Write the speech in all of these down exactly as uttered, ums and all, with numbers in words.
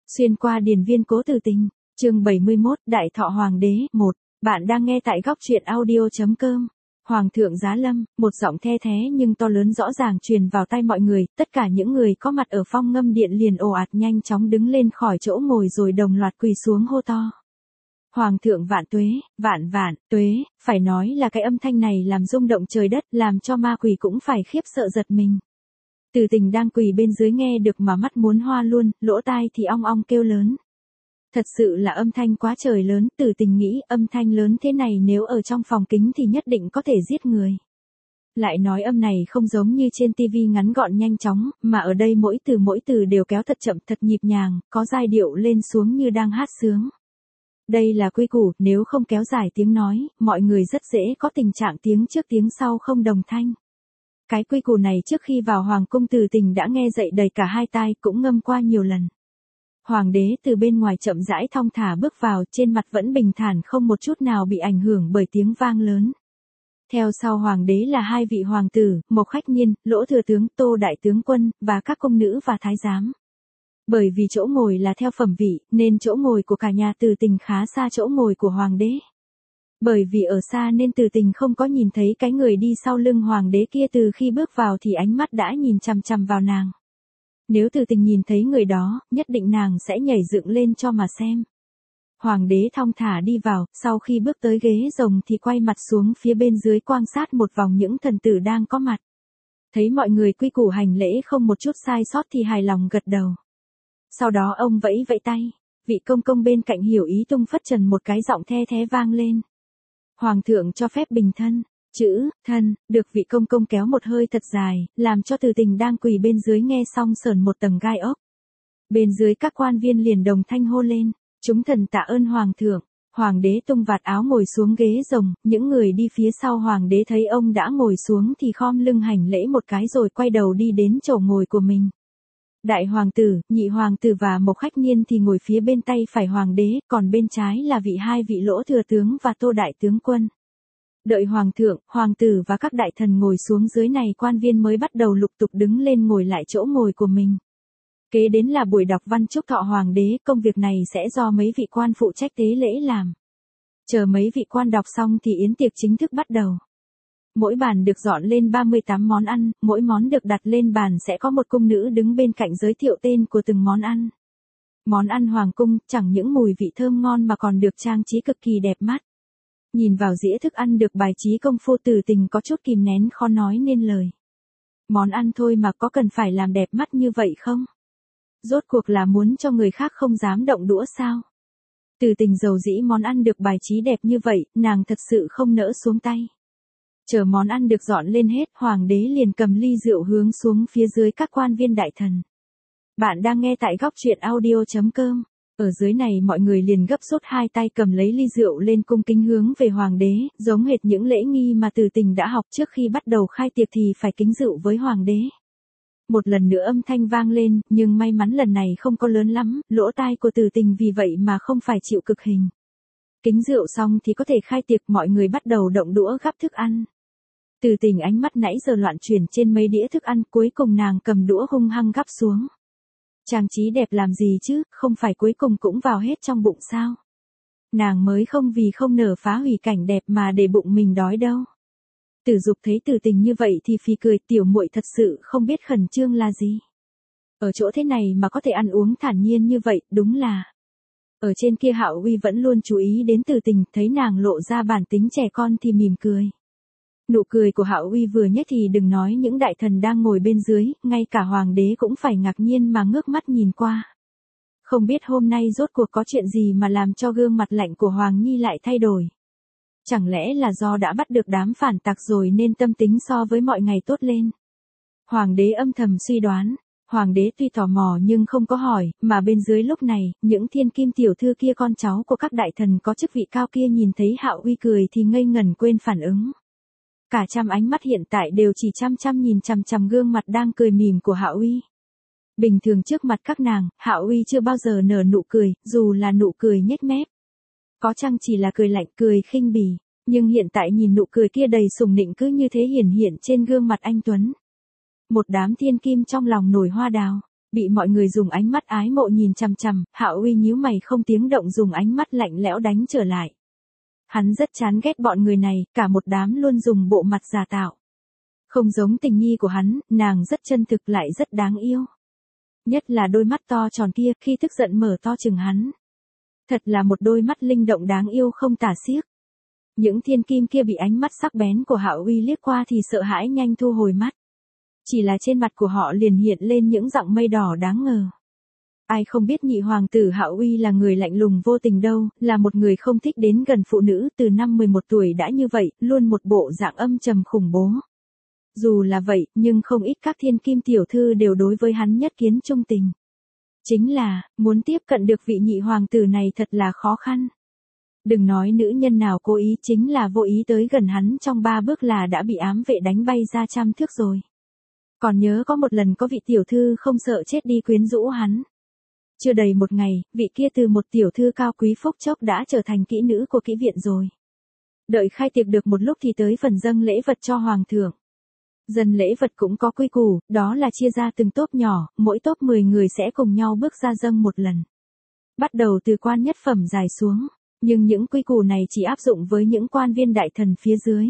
Xuyên qua điền viên Cố Từ Tình, chương bảy mươi mốt, Đại Thọ Hoàng đế, một. Bạn đang nghe tại góc truyện audio chấm com. Hoàng thượng giá lâm, một giọng the thế nhưng to lớn rõ ràng truyền vào tai mọi người, tất cả những người có mặt ở Phong Ngâm Điện liền ồ ạt nhanh chóng đứng lên khỏi chỗ ngồi rồi đồng loạt quỳ xuống hô to. Hoàng thượng vạn tuế, vạn vạn tuế, phải nói là cái âm thanh này làm rung động trời đất, làm cho ma quỷ cũng phải khiếp sợ giật mình. Từ Tình đang quỳ bên dưới nghe được mà mắt muốn hoa luôn, lỗ tai thì ong ong kêu lớn. Thật sự là âm thanh quá trời lớn, Từ Tình nghĩ âm thanh lớn thế này nếu ở trong phòng kính thì nhất định có thể giết người. Lại nói âm này không giống như trên tivi ngắn gọn nhanh chóng, mà ở đây mỗi từ mỗi từ đều kéo thật chậm thật nhịp nhàng, có giai điệu lên xuống như đang hát sướng. Đây là quy củ, nếu không kéo dài tiếng nói, mọi người rất dễ có tình trạng tiếng trước tiếng sau không đồng thanh. Cái quy củ này trước khi vào hoàng cung Từ Tình đã nghe dậy đầy cả hai tai, cũng ngâm qua nhiều lần. Hoàng đế từ bên ngoài chậm rãi thong thả bước vào, trên mặt vẫn bình thản không một chút nào bị ảnh hưởng bởi tiếng vang lớn. Theo sau hoàng đế là hai vị hoàng tử, Mộc Khách Nhiên, Lỗ Thừa Tướng, Tô Đại Tướng Quân, và các công nữ và thái giám. Bởi vì chỗ ngồi là theo phẩm vị, nên chỗ ngồi của cả nhà Từ Tình khá xa chỗ ngồi của hoàng đế. Bởi vì ở xa nên Từ Tình không có nhìn thấy cái người đi sau lưng hoàng đế kia, từ khi bước vào thì ánh mắt đã nhìn chằm chằm vào nàng. Nếu Từ Tình nhìn thấy người đó, nhất định nàng sẽ nhảy dựng lên cho mà xem. Hoàng đế thong thả đi vào, sau khi bước tới ghế rồng thì quay mặt xuống phía bên dưới quan sát một vòng những thần tử đang có mặt. Thấy mọi người quy củ hành lễ không một chút sai sót thì hài lòng gật đầu. Sau đó ông vẫy vẫy tay, vị công công bên cạnh hiểu ý tung phất trần một cái giọng the thế vang lên. Hoàng thượng cho phép bình thân. Chữ thân được vị công công kéo một hơi thật dài, làm cho Từ Tình đang quỳ bên dưới nghe xong sởn một tầng gai ốc. Bên dưới các quan viên liền đồng thanh hô lên, chúng thần tạ ơn hoàng thượng. Hoàng đế tung vạt áo ngồi xuống ghế rồng, những người đi phía sau hoàng đế thấy ông đã ngồi xuống thì khom lưng hành lễ một cái rồi quay đầu đi đến chỗ ngồi của mình. Đại hoàng tử, nhị hoàng tử và Mộc Khách Nhiên thì ngồi phía bên tay phải hoàng đế, còn bên trái là vị hai vị Lỗ Thừa Tướng và Tô Đại Tướng Quân. Đợi hoàng thượng, hoàng tử và các đại thần ngồi xuống dưới này, quan viên mới bắt đầu lục tục đứng lên ngồi lại chỗ ngồi của mình. Kế đến là buổi đọc văn chúc thọ hoàng đế, công việc này sẽ do mấy vị quan phụ trách tế lễ làm. Chờ mấy vị quan đọc xong thì yến tiệc chính thức bắt đầu. Mỗi bàn được dọn lên ba mươi tám món ăn, mỗi món được đặt lên bàn sẽ có một cung nữ đứng bên cạnh giới thiệu tên của từng món ăn. Món ăn hoàng cung chẳng những mùi vị thơm ngon mà còn được trang trí cực kỳ đẹp mắt. Nhìn vào dĩa thức ăn được bài trí công phu, Từ Tình có chút kìm nén khó nói nên lời. Món ăn thôi mà có cần phải làm đẹp mắt như vậy không? Rốt cuộc là muốn cho người khác không dám động đũa sao? Từ Tình dầu dĩ món ăn được bài trí đẹp như vậy, nàng thật sự không nỡ xuống tay. Chờ món ăn được dọn lên hết, hoàng đế liền cầm ly rượu hướng xuống phía dưới các quan viên đại thần. Bạn đang nghe tại góc truyện audio chấm com. Ở dưới này mọi người liền gấp rút hai tay cầm lấy ly rượu lên cung kính hướng về hoàng đế, giống hệt những lễ nghi mà Từ Tình đã học trước khi bắt đầu khai tiệc thì phải kính rượu với hoàng đế. Một lần nữa âm thanh vang lên, nhưng may mắn lần này không có lớn lắm, lỗ tai của Từ Tình vì vậy mà không phải chịu cực hình. Kính rượu xong thì có thể khai tiệc, mọi người bắt đầu động đũa gắp thức ăn. Từ Tình ánh mắt nãy giờ loạn chuyển trên mấy đĩa thức ăn, cuối cùng nàng cầm đũa hung hăng gắp xuống. Trang trí đẹp làm gì chứ, không phải cuối cùng cũng vào hết trong bụng sao? Nàng mới không vì không nở phá hủy cảnh đẹp mà để bụng mình đói đâu. Tử Dục thấy Từ Tình như vậy thì phì cười, tiểu muội thật sự không biết khẩn trương là gì. Ở chỗ thế này mà có thể ăn uống thản nhiên như vậy, đúng là. Ở trên kia Hạo Uy vẫn luôn chú ý đến Từ Tình, thấy nàng lộ ra bản tính trẻ con thì mỉm cười. Nụ cười của Hạo Uy vừa nhất thì đừng nói những đại thần đang ngồi bên dưới, ngay cả hoàng đế cũng phải ngạc nhiên mà ngước mắt nhìn qua. Không biết hôm nay rốt cuộc có chuyện gì mà làm cho gương mặt lạnh của Hoàng Nhi lại thay đổi. Chẳng lẽ là do đã bắt được đám phản tặc rồi nên tâm tính so với mọi ngày tốt lên. Hoàng đế âm thầm suy đoán. Hoàng đế tuy tò mò nhưng không có hỏi, mà bên dưới lúc này, những thiên kim tiểu thư kia, con cháu của các đại thần có chức vị cao kia nhìn thấy Hạo Uy cười thì ngây ngẩn quên phản ứng. Cả trăm ánh mắt hiện tại đều chỉ chăm chăm nhìn chằm chằm gương mặt đang cười mỉm của Hạo Uy. Bình thường trước mặt các nàng, Hạo Uy chưa bao giờ nở nụ cười, dù là nụ cười nhếch mép. Có chăng chỉ là cười lạnh, cười khinh bỉ, nhưng hiện tại nhìn nụ cười kia đầy sùng nịnh cứ như thế hiển hiện trên gương mặt anh tuấn. Một đám thiên kim trong lòng nổi hoa đào. Bị mọi người dùng ánh mắt ái mộ nhìn chằm chằm, Hạo Uy nhíu mày không tiếng động dùng ánh mắt lạnh lẽo đánh trở lại. Hắn rất chán ghét bọn người này, cả một đám luôn dùng bộ mặt giả tạo. Không giống tình nhi của hắn, nàng rất chân thực lại rất đáng yêu. Nhất là đôi mắt to tròn kia, khi tức giận mở to chừng hắn. Thật là một đôi mắt linh động đáng yêu không tả xiếc. Những thiên kim kia bị ánh mắt sắc bén của Hạo Uy liếc qua thì sợ hãi nhanh thu hồi mắt. Chỉ là trên mặt của họ liền hiện lên những dặng mây đỏ đáng ngờ. Ai không biết nhị hoàng tử Hạo Uy là người lạnh lùng vô tình đâu, là một người không thích đến gần phụ nữ, từ năm mười một tuổi đã như vậy, luôn một bộ dạng âm trầm khủng bố. Dù là vậy, nhưng không ít các thiên kim tiểu thư đều đối với hắn nhất kiến trung tình. Chính là, muốn tiếp cận được vị nhị hoàng tử này thật là khó khăn. Đừng nói nữ nhân nào cố ý, chính là vô ý tới gần hắn trong ba bước là đã bị ám vệ đánh bay ra trăm thước rồi. Còn nhớ có một lần có vị tiểu thư không sợ chết đi quyến rũ hắn. Chưa đầy một ngày, vị kia từ một tiểu thư cao quý phúc chốc đã trở thành kỹ nữ của kỹ viện rồi. Đợi khai tiệc được một lúc thì tới phần dâng lễ vật cho hoàng thượng. Dâng lễ vật cũng có quy củ, đó là chia ra từng tốp nhỏ, mỗi tốp mười người sẽ cùng nhau bước ra dâng một lần. Bắt đầu từ quan nhất phẩm dài xuống, nhưng những quy củ này chỉ áp dụng với những quan viên đại thần phía dưới.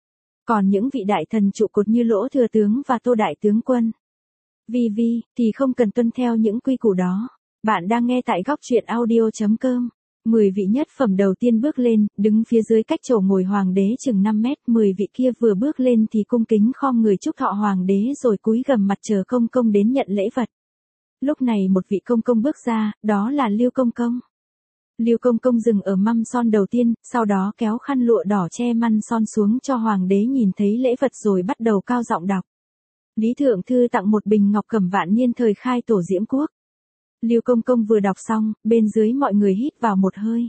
Còn những vị đại thần trụ cột như Lỗ thừa tướng và Tô đại tướng quân, Vi Vi, thì không cần tuân theo những quy củ đó. Bạn đang nghe tại góc truyện audio chấm com. mười vị nhất phẩm đầu tiên bước lên, đứng phía dưới cách chỗ ngồi hoàng đế chừng năm mét, mười vị kia vừa bước lên thì cung kính khom người chúc thọ hoàng đế rồi cúi gằm mặt chờ công công đến nhận lễ vật. Lúc này một vị công công bước ra, đó là Lưu công công. Lưu công công dừng ở mâm son đầu tiên, sau đó kéo khăn lụa đỏ che mâm son xuống cho hoàng đế nhìn thấy lễ vật rồi bắt đầu cao giọng đọc. Lý thượng thư tặng một bình ngọc cẩm vạn niên thời khai tổ Diễm quốc. Lưu công công vừa đọc xong, bên dưới mọi người hít vào một hơi.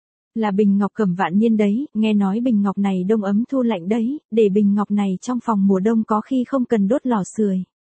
Là bình ngọc cẩm vạn niên đấy, nghe nói bình ngọc này đông ấm thu lạnh đấy, để bình ngọc này trong phòng mùa đông có khi không cần đốt lò sưởi.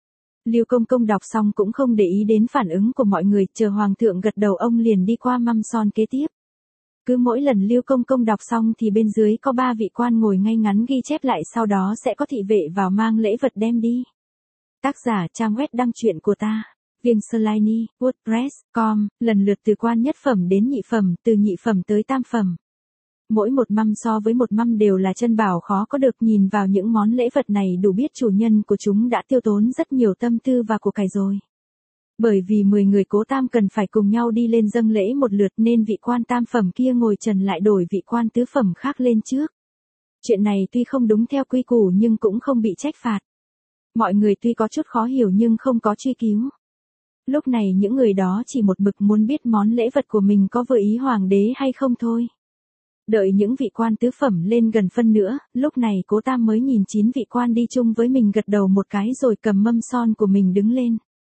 Lưu công công đọc xong cũng không để ý đến phản ứng của mọi người, chờ hoàng thượng gật đầu ông liền đi qua mâm son kế tiếp. Cứ mỗi lần Lưu công công đọc xong thì bên dưới có ba vị quan ngồi ngay ngắn ghi chép lại, sau đó sẽ có thị vệ vào mang lễ vật đem đi. Tác giả trang web đăng truyện của ta. Viên Selaini, WordPress chấm com, lần lượt từ quan nhất phẩm đến nhị phẩm, từ nhị phẩm tới tam phẩm. Mỗi một mâm so với một mâm đều là chân bảo khó có được, nhìn vào những món lễ vật này đủ biết chủ nhân của chúng đã tiêu tốn rất nhiều tâm tư và của cải rồi. Bởi vì mười người cố tam cần phải cùng nhau đi lên dâng lễ một lượt nên vị quan tam phẩm kia ngồi trần lại đổi vị quan tứ phẩm khác lên trước. Chuyện này tuy không đúng theo quy củ nhưng cũng không bị trách phạt. Mọi người tuy có chút khó hiểu nhưng không có truy cứu. Lúc này những người đó chỉ một mực muốn biết món lễ vật của mình có vừa ý hoàng đế hay không thôi. Đợi những vị quan tứ phẩm lên gần phân nữa, lúc này cố tam mới nhìn chín vị quan đi chung với mình gật đầu một cái rồi cầm mâm son của mình đứng lên.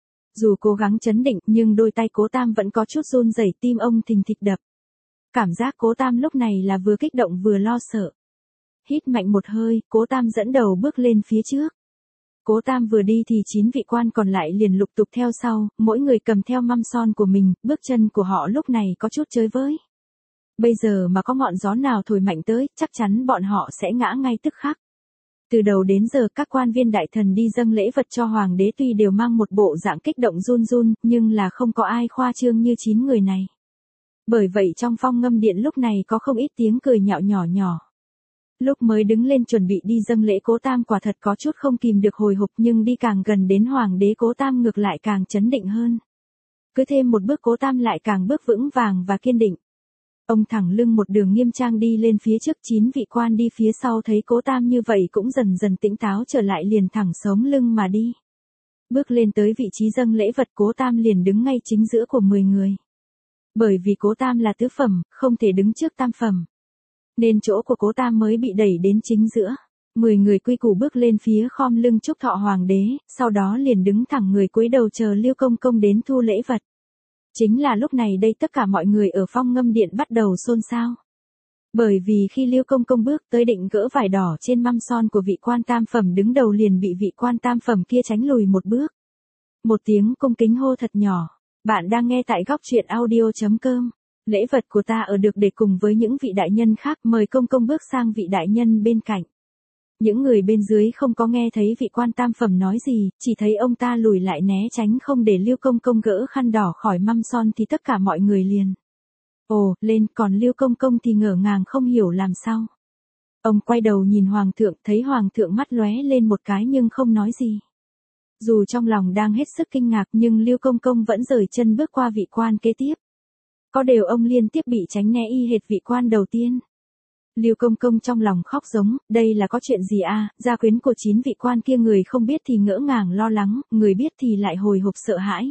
Dù cố gắng trấn định nhưng đôi tay cố tam vẫn có chút run rẩy, tim ông thình thịch đập. Cảm giác cố tam lúc này là vừa kích động vừa lo sợ. Hít mạnh một hơi, cố tam dẫn đầu bước lên phía trước. Cố tam vừa đi thì chín vị quan còn lại liền lục tục theo sau, mỗi người cầm theo mâm son của mình, bước chân của họ lúc này có chút chới với. Bây giờ mà có ngọn gió nào thổi mạnh tới, chắc chắn bọn họ sẽ ngã ngay tức khắc. Từ đầu đến giờ các quan viên đại thần đi dâng lễ vật cho hoàng đế tuy đều mang một bộ dạng kích động run run, nhưng là không có ai khoa trương như chín người này. Bởi vậy trong phong ngâm điện lúc này có không ít tiếng cười nhạo nhỏ nhỏ. Lúc mới đứng lên chuẩn bị đi dâng lễ cố tam quả thật có chút không kìm được hồi hộp, nhưng đi càng gần đến hoàng đế cố tam ngược lại càng chấn định hơn. Cứ thêm một bước cố tam lại càng bước vững vàng và kiên định. Ông thẳng lưng một đường nghiêm trang đi lên phía trước, chín vị quan đi phía sau thấy cố tam như vậy cũng dần dần tỉnh táo trở lại liền thẳng sống lưng mà đi. Bước lên tới vị trí dâng lễ vật cố tam liền đứng ngay chính giữa của mười người. Bởi vì cố tam là tứ phẩm, không thể đứng trước tam phẩm. Nên chỗ của cố tam mới bị đẩy đến chính giữa. Mười người quy củ bước lên phía khom lưng chúc thọ hoàng đế, sau đó liền đứng thẳng người cúi đầu chờ Lưu công công đến thu lễ vật. Chính là lúc này đây tất cả mọi người ở phong ngâm điện bắt đầu xôn xao. Bởi vì khi Lưu công công bước tới định gỡ vải đỏ trên mâm son của vị quan tam phẩm đứng đầu liền bị vị quan tam phẩm kia tránh lùi một bước. Một tiếng cung kính hô thật nhỏ. Bạn đang nghe tại góc truyện audio chấm com. Lễ vật của ta ở được để cùng với những vị đại nhân khác, mời công công bước sang vị đại nhân bên cạnh. Những người bên dưới không có nghe thấy vị quan tam phẩm nói gì, chỉ thấy ông ta lùi lại né tránh không để Lưu Công Công gỡ khăn đỏ khỏi mâm son thì tất cả mọi người liền ồ lên, còn Lưu Công Công thì ngỡ ngàng không hiểu làm sao. Ông quay đầu nhìn Hoàng thượng, thấy Hoàng thượng mắt lóe lên một cái nhưng không nói gì. Dù trong lòng đang hết sức kinh ngạc nhưng Lưu Công Công vẫn dời chân bước qua vị quan kế tiếp. Có điều ông liên tiếp bị tránh né y hệt vị quan đầu tiên. Lưu Công Công trong lòng khóc giống, đây là có chuyện gì à, gia quyến của chín vị quan kia người không biết thì ngỡ ngàng lo lắng, người biết thì lại hồi hộp sợ hãi.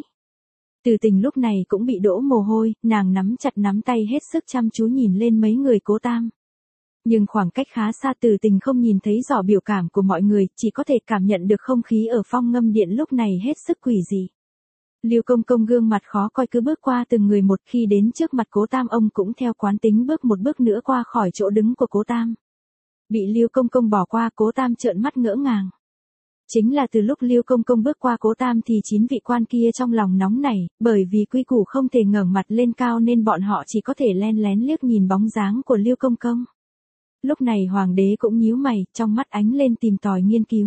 Từ Tình lúc này cũng bị đổ mồ hôi, nàng nắm chặt nắm tay hết sức chăm chú nhìn lên mấy người Cố Tam. Nhưng khoảng cách khá xa, Từ Tình không nhìn thấy rõ biểu cảm của mọi người, chỉ có thể cảm nhận được không khí ở Phong Ngâm Điện lúc này hết sức quỷ dị. Lưu Công Công gương mặt khó coi cứ bước qua từng người một, khi đến trước mặt Cố Tam ông cũng theo quán tính bước một bước nữa qua khỏi chỗ đứng của Cố Tam. Bị Lưu Công Công bỏ qua, Cố Tam trợn mắt ngỡ ngàng. Chính là từ lúc Lưu Công Công bước qua Cố Tam thì chín vị quan kia trong lòng nóng nảy, bởi vì quy củ không thể ngẩng mặt lên cao nên bọn họ chỉ có thể len lén liếc nhìn bóng dáng của Lưu Công Công. Lúc này Hoàng đế cũng nhíu mày, trong mắt ánh lên tìm tòi nghiên cứu.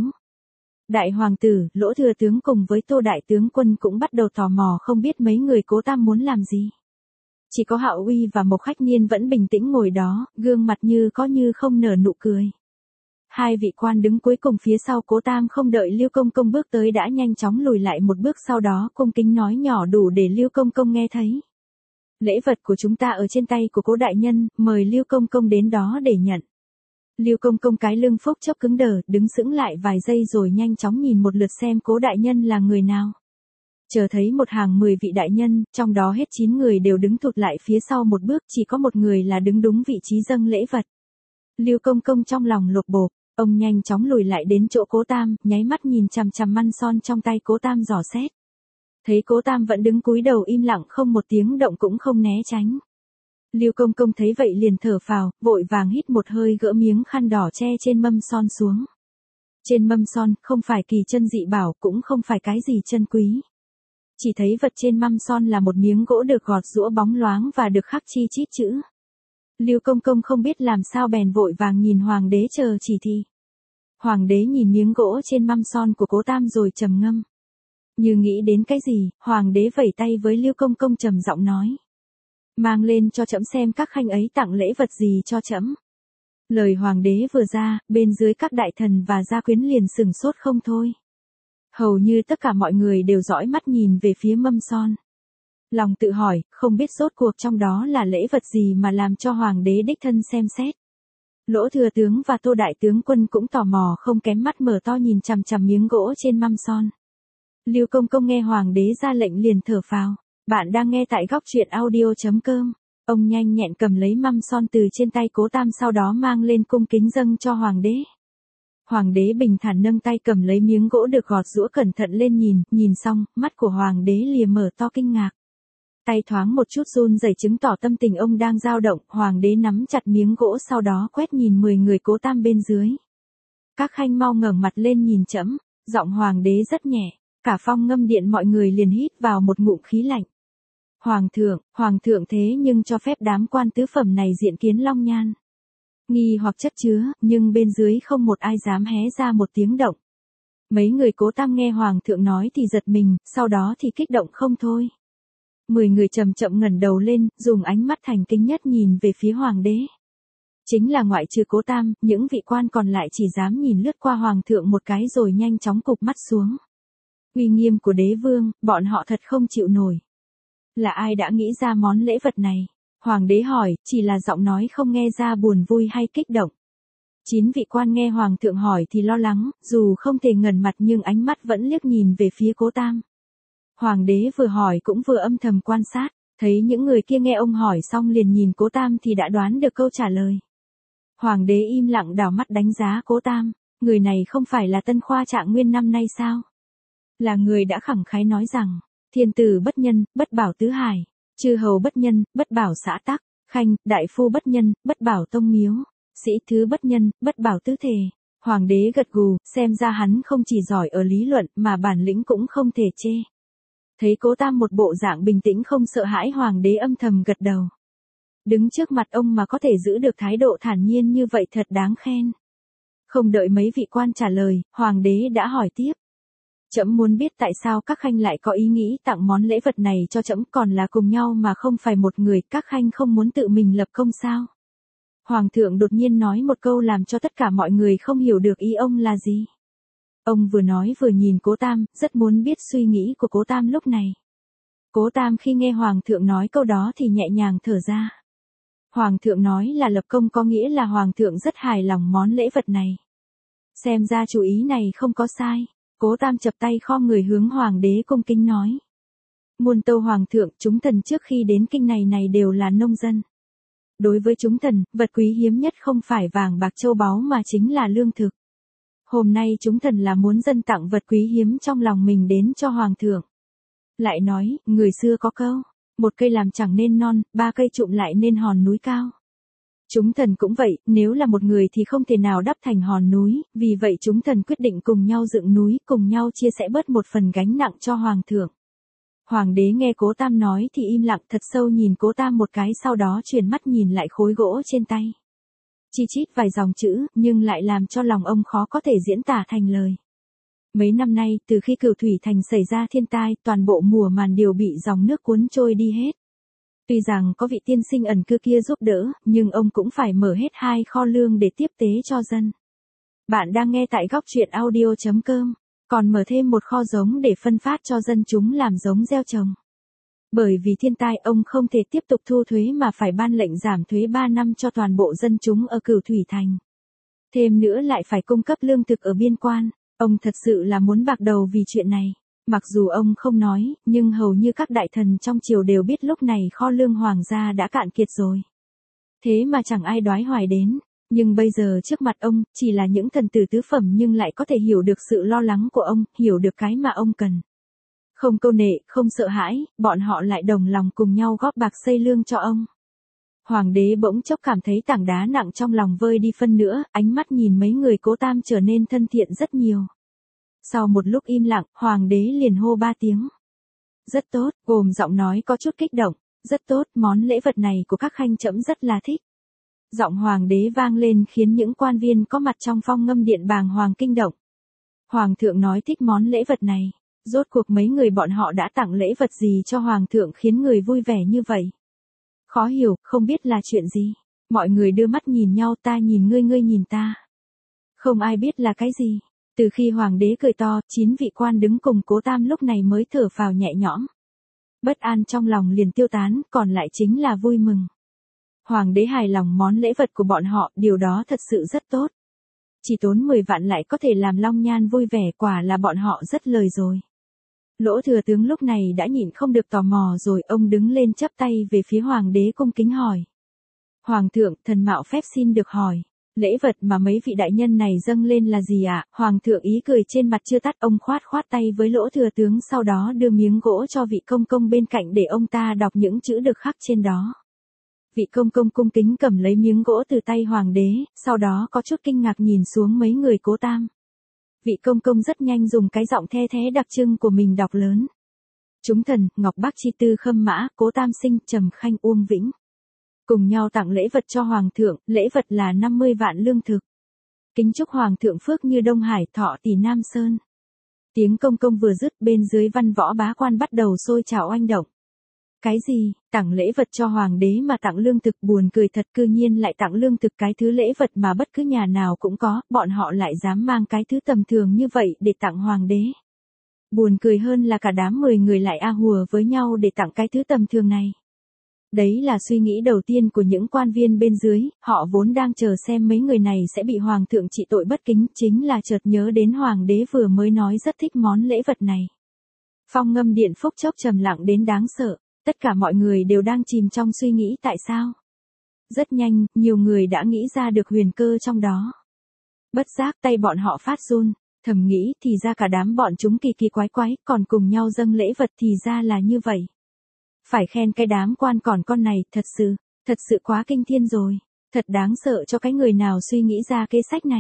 Đại hoàng tử, Lỗ thừa tướng cùng với Tô đại tướng quân cũng bắt đầu tò mò không biết mấy người Cố Tam muốn làm gì. Chỉ có Hạo Uy và Mộc Khách Niên vẫn bình tĩnh ngồi đó, gương mặt như có như không nở nụ cười. Hai vị quan đứng cuối cùng phía sau Cố Tam không đợi Lưu Công Công bước tới đã nhanh chóng lùi lại một bước, sau đó cung kính nói nhỏ đủ để Lưu Công Công nghe thấy. Lễ vật của chúng ta ở trên tay của Cố đại nhân, mời Lưu Công Công đến đó để nhận. Lưu Công Công cái lưng phốc chốc cứng đờ, đứng sững lại vài giây rồi nhanh chóng nhìn một lượt xem Cố đại nhân là người nào. Chờ thấy một hàng mười vị đại nhân, trong đó hết chín người đều đứng thụt lại phía sau một bước, chỉ có một người là đứng đúng vị trí dâng lễ vật. Lưu Công Công trong lòng lột bột, ông nhanh chóng lùi lại đến chỗ Cố Tam, nháy mắt nhìn chằm chằm măn son trong tay Cố Tam dò xét. Thấy Cố Tam vẫn đứng cúi đầu im lặng không một tiếng động cũng không né tránh. Lưu Công Công thấy vậy liền thở phào, vội vàng hít một hơi gỡ miếng khăn đỏ che trên mâm son xuống. Trên mâm son, không phải kỳ chân dị bảo, cũng không phải cái gì chân quý. Chỉ thấy vật trên mâm son là một miếng gỗ được gọt giũa bóng loáng và được khắc chi chít chữ. Lưu Công Công không biết làm sao bèn vội vàng nhìn Hoàng đế chờ chỉ thị. Hoàng đế nhìn miếng gỗ trên mâm son của Cố Tam rồi trầm ngâm. Như nghĩ đến cái gì, Hoàng đế vẩy tay với Lưu Công Công trầm giọng nói. Mang lên cho trẫm xem các khanh ấy tặng lễ vật gì cho trẫm. Lời Hoàng đế vừa ra, bên dưới các đại thần và gia quyến liền sừng sốt không thôi. Hầu như tất cả mọi người đều dõi mắt nhìn về phía mâm son. Lòng tự hỏi, không biết rốt cuộc trong đó là lễ vật gì mà làm cho Hoàng đế đích thân xem xét. Lỗ thừa tướng và Tô đại tướng quân cũng tò mò không kém mắt mở to nhìn chằm chằm miếng gỗ trên mâm son. Lưu Công Công nghe Hoàng đế ra lệnh liền thở phào. Bạn đang nghe tại góc truyện audio chấm com. Ông nhanh nhẹn cầm lấy mâm son từ trên tay Cố Tam sau đó mang lên cung kính dâng cho Hoàng đế. Hoàng đế bình thản nâng tay cầm lấy miếng gỗ được gọt giũa cẩn thận lên nhìn, nhìn xong, mắt của Hoàng đế lìa mở to kinh ngạc. Tay thoáng một chút run rẩy chứng tỏ tâm tình ông đang dao động, Hoàng đế nắm chặt miếng gỗ sau đó quét nhìn mười người Cố Tam bên dưới. Các khanh mau ngẩng mặt lên nhìn trẫm, giọng Hoàng đế rất nhẹ, cả Phong Ngâm Điện mọi người liền hít vào một ngụm khí lạnh. Hoàng thượng, Hoàng thượng thế nhưng cho phép đám quan tứ phẩm này diện kiến Long Nhan. Nghi hoặc chất chứa, nhưng bên dưới không một ai dám hé ra một tiếng động. Mấy người Cố Tam nghe Hoàng thượng nói thì giật mình, sau đó thì kích động không thôi. Mười người chậm chậm ngẩng đầu lên, dùng ánh mắt thành kính nhất nhìn về phía Hoàng đế. Chính là ngoại trừ Cố Tam, những vị quan còn lại chỉ dám nhìn lướt qua Hoàng thượng một cái rồi nhanh chóng cụp mắt xuống. Uy nghiêm của đế vương, bọn họ thật không chịu nổi. Là ai đã nghĩ ra món lễ vật này? Hoàng đế hỏi, chỉ là giọng nói không nghe ra buồn vui hay kích động. Chín vị quan nghe Hoàng thượng hỏi thì lo lắng, dù không thể ngẩng mặt nhưng ánh mắt vẫn liếc nhìn về phía Cố Tam. Hoàng đế vừa hỏi cũng vừa âm thầm quan sát, thấy những người kia nghe ông hỏi xong liền nhìn Cố Tam thì đã đoán được câu trả lời. Hoàng đế im lặng đảo mắt đánh giá Cố Tam, người này không phải là Tân Khoa Trạng Nguyên năm nay sao? Là người đã khẳng khái nói rằng, thiên tử bất nhân, bất bảo tứ hải, chư hầu bất nhân, bất bảo xã tắc, khanh, đại phu bất nhân, bất bảo tông miếu, sĩ thứ bất nhân, bất bảo tứ thể. Hoàng đế gật gù, xem ra hắn không chỉ giỏi ở lý luận mà bản lĩnh cũng không thể chê. Thấy Cố Tam một bộ dạng bình tĩnh không sợ hãi, Hoàng đế âm thầm gật đầu. Đứng trước mặt ông mà có thể giữ được thái độ thản nhiên như vậy thật đáng khen. Không đợi mấy vị quan trả lời, hoàng đế đã hỏi tiếp. Trẫm muốn biết tại sao các khanh lại có ý nghĩ tặng món lễ vật này cho trẫm, còn là cùng nhau mà không phải một người, các khanh không muốn tự mình lập công sao? Hoàng thượng đột nhiên nói một câu làm cho tất cả mọi người không hiểu được ý ông là gì. Ông vừa nói vừa nhìn Cố Tam, rất muốn biết suy nghĩ của Cố Tam lúc này. Cố Tam khi nghe Hoàng thượng nói câu đó thì nhẹ nhàng thở ra. Hoàng thượng nói là lập công có nghĩa là Hoàng thượng rất hài lòng món lễ vật này. Xem ra chú ý này không có sai. Cố Tam chập tay khom người hướng Hoàng đế cung kính nói. Muôn tâu Hoàng thượng, chúng thần trước khi đến kinh này này đều là nông dân. Đối với chúng thần, vật quý hiếm nhất không phải vàng bạc châu báu mà chính là lương thực. Hôm nay chúng thần là muốn dâng tặng vật quý hiếm trong lòng mình đến cho Hoàng thượng. Lại nói, người xưa có câu, một cây làm chẳng nên non, ba cây trụm lại nên hòn núi cao. Chúng thần cũng vậy, nếu là một người thì không thể nào đắp thành hòn núi, vì vậy chúng thần quyết định cùng nhau dựng núi, cùng nhau chia sẻ bớt một phần gánh nặng cho Hoàng thượng. Hoàng đế nghe Cố Tam nói thì im lặng thật sâu nhìn Cố Tam một cái, sau đó chuyển mắt nhìn lại khối gỗ trên tay. Chi chít vài dòng chữ, nhưng lại làm cho lòng ông khó có thể diễn tả thành lời. Mấy năm nay, từ khi Cửu Thủy Thành xảy ra thiên tai, toàn bộ mùa màn đều bị dòng nước cuốn trôi đi hết. Tuy rằng có vị tiên sinh ẩn cư kia giúp đỡ, nhưng ông cũng phải mở hết hai kho lương để tiếp tế cho dân. Bạn đang nghe tại góc truyện audio chấm com, còn mở thêm một kho giống để phân phát cho dân chúng làm giống gieo trồng. Bởi vì thiên tai ông không thể tiếp tục thu thuế mà phải ban lệnh giảm thuế ba năm cho toàn bộ dân chúng ở Cửu Thủy Thành. Thêm nữa lại phải cung cấp lương thực ở biên quan, ông thật sự là muốn bạc đầu vì chuyện này. Mặc dù ông không nói, nhưng hầu như các đại thần trong triều đều biết lúc này kho lương hoàng gia đã cạn kiệt rồi. Thế mà chẳng ai đoái hoài đến, nhưng bây giờ trước mặt ông, chỉ là những thần tử tứ phẩm nhưng lại có thể hiểu được sự lo lắng của ông, hiểu được cái mà ông cần. Không câu nệ, không sợ hãi, bọn họ lại đồng lòng cùng nhau góp bạc xây lương cho ông. Hoàng đế bỗng chốc cảm thấy tảng đá nặng trong lòng vơi đi phân nữa, ánh mắt nhìn mấy người Cố Tam trở nên thân thiện rất nhiều. Sau một lúc im lặng, Hoàng đế liền hô ba tiếng. Rất tốt, gồm giọng nói có chút kích động. Rất tốt, món lễ vật này của các khanh trẫm rất là thích. Giọng Hoàng đế vang lên khiến những quan viên có mặt trong phong ngâm điện bàng hoàng kinh động. Hoàng thượng nói thích món lễ vật này. Rốt cuộc mấy người bọn họ đã tặng lễ vật gì cho Hoàng thượng khiến người vui vẻ như vậy? Khó hiểu, không biết là chuyện gì. Mọi người đưa mắt nhìn nhau, ta nhìn ngươi, ngươi nhìn ta. Không ai biết là cái gì. Từ khi Hoàng đế cười to, chín vị quan đứng cùng Cố Tam lúc này mới thở phào nhẹ nhõm. Bất an trong lòng liền tiêu tán, còn lại chính là vui mừng. Hoàng đế hài lòng món lễ vật của bọn họ, điều đó thật sự rất tốt. Chỉ tốn mười vạn lại có thể làm Long Nhan vui vẻ, quả là bọn họ rất lời rồi. Lỗ thừa tướng lúc này đã nhịn không được tò mò rồi, ông đứng lên chắp tay về phía Hoàng đế cung kính hỏi. Hoàng thượng, thần mạo phép xin được hỏi. Lễ vật mà mấy vị đại nhân này dâng lên là gì ạ? À? Hoàng thượng ý cười trên mặt chưa tắt, ông khoát khoát tay với Lỗ thừa tướng, sau đó đưa miếng gỗ cho vị công công bên cạnh để ông ta đọc những chữ được khắc trên đó. Vị công công cung kính cầm lấy miếng gỗ từ tay Hoàng đế, sau đó có chút kinh ngạc nhìn xuống mấy người Cố Tam. Vị công công rất nhanh dùng cái giọng the thé đặc trưng của mình đọc lớn. Chúng thần, Ngọc Bắc Chi Tư Khâm Mã, Cố Tam Sinh, Trầm Khanh Uông Vĩnh. Cùng nhau tặng lễ vật cho Hoàng thượng, lễ vật là năm mươi vạn lương thực. Kính chúc Hoàng thượng phước như Đông Hải, thọ tỷ Nam Sơn. Tiếng công công vừa dứt, bên dưới văn võ bá quan bắt đầu xôi trào oanh động. Cái gì, tặng lễ vật cho Hoàng đế mà tặng lương thực, buồn cười thật, cư nhiên lại tặng lương thực, cái thứ lễ vật mà bất cứ nhà nào cũng có, bọn họ lại dám mang cái thứ tầm thường như vậy để tặng Hoàng đế. Buồn cười hơn là cả đám mười người lại a hùa với nhau để tặng cái thứ tầm thường này. Đấy là suy nghĩ đầu tiên của những quan viên bên dưới, họ vốn đang chờ xem mấy người này sẽ bị Hoàng thượng trị tội bất kính, chính là chợt nhớ đến Hoàng đế vừa mới nói rất thích món lễ vật này. Phong ngâm điện phúc chốc trầm lặng đến đáng sợ, tất cả mọi người đều đang chìm trong suy nghĩ tại sao. Rất nhanh, nhiều người đã nghĩ ra được huyền cơ trong đó. Bất giác tay bọn họ phát run, thầm nghĩ thì ra cả đám bọn chúng kỳ kỳ quái quái, còn cùng nhau dâng lễ vật thì ra là như vậy. Phải khen cái đám quan còn con này, thật sự, thật sự quá kinh thiên rồi, thật đáng sợ cho cái người nào suy nghĩ ra kế sách này.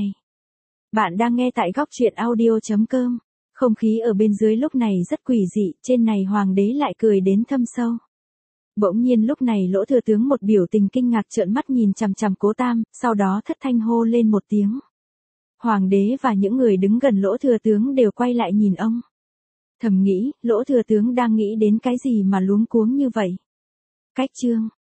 Bạn đang nghe tại góc truyện audio chấm com, không khí ở bên dưới lúc này rất quỷ dị, trên này Hoàng đế lại cười đến thâm sâu. Bỗng nhiên lúc này Lỗ thừa tướng một biểu tình kinh ngạc trợn mắt nhìn chằm chằm Cố Tam, sau đó thất thanh hô lên một tiếng. Hoàng đế và những người đứng gần Lỗ thừa tướng đều quay lại nhìn ông. Thầm nghĩ, Lỗ thừa tướng đang nghĩ đến cái gì mà luống cuống như vậy? Cách chương